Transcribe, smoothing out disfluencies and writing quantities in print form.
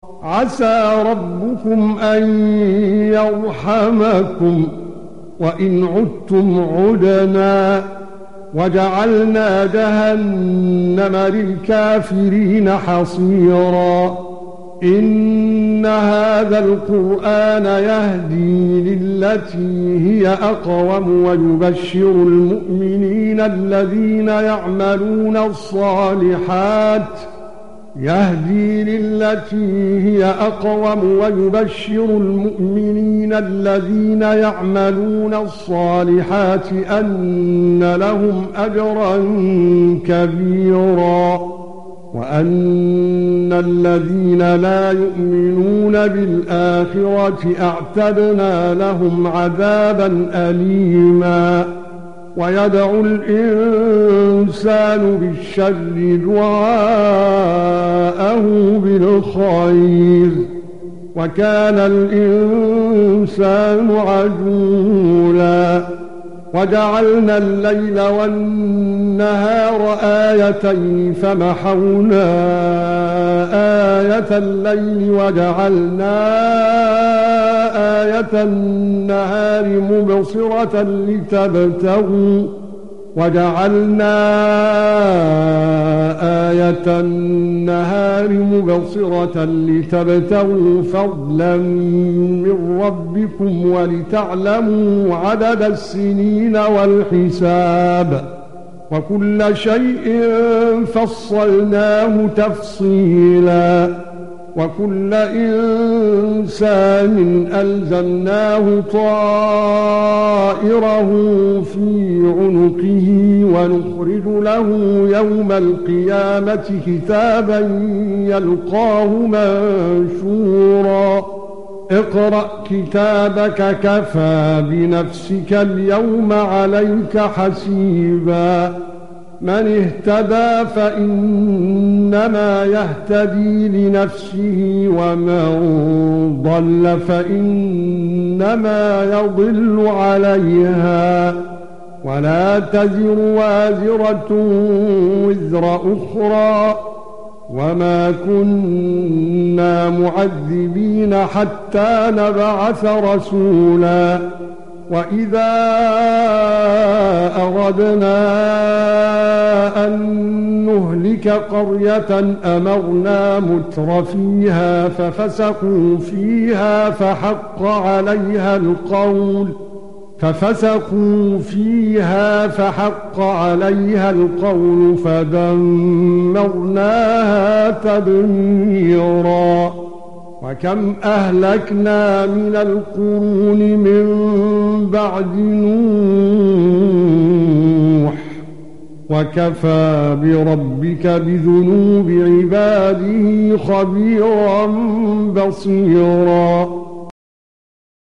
عسى ربكم أن يرحمكم وإن عدتم عدنا وجعلنا جهنم للكافرين حصيرا إن هذا القرآن يهدي للتي هي أقوم ويبشر المؤمنين الذين يعملون الصالحات أن لهم أجرا كبيرا وأن الذين لا يؤمنون بالآخرة أعتدنا لهم عذابا أليما ويدعو الإنسان بالشر دعاءه بالخير وكان الإنسان عجولا وجعلنا الليل والنهار آيتين فمحونا آية الليل وجعلنا آية النهار مبصرة لتبتغوا فضلا من ربكم ولتعلموا عدد السنين والحساب وكل شيء فصلناه تفصيلا وكل إنسان ألزمناه طائره في عنقه ونخرج له يوم القيامة كتابا يلقاه منشورا اقرأ كتابك كفى بنفسك اليوم عليك حسيبا من اهتدى فإنما يهتدي لنفسه ومن ضل فإنما يضل عليها ولا تزر وازرة وزر أخرى وما كنا معذبين حتى نبعث رسولا وإذا أردنا أن نهلك قرية أمرنا مترفيها ففسقوا فيها فحق عليها القول فدمرناها تدميرا وكم أهلكنا من القرون من بعد نوح وكفى بربك بذنوب عباده خبيرا بصيرا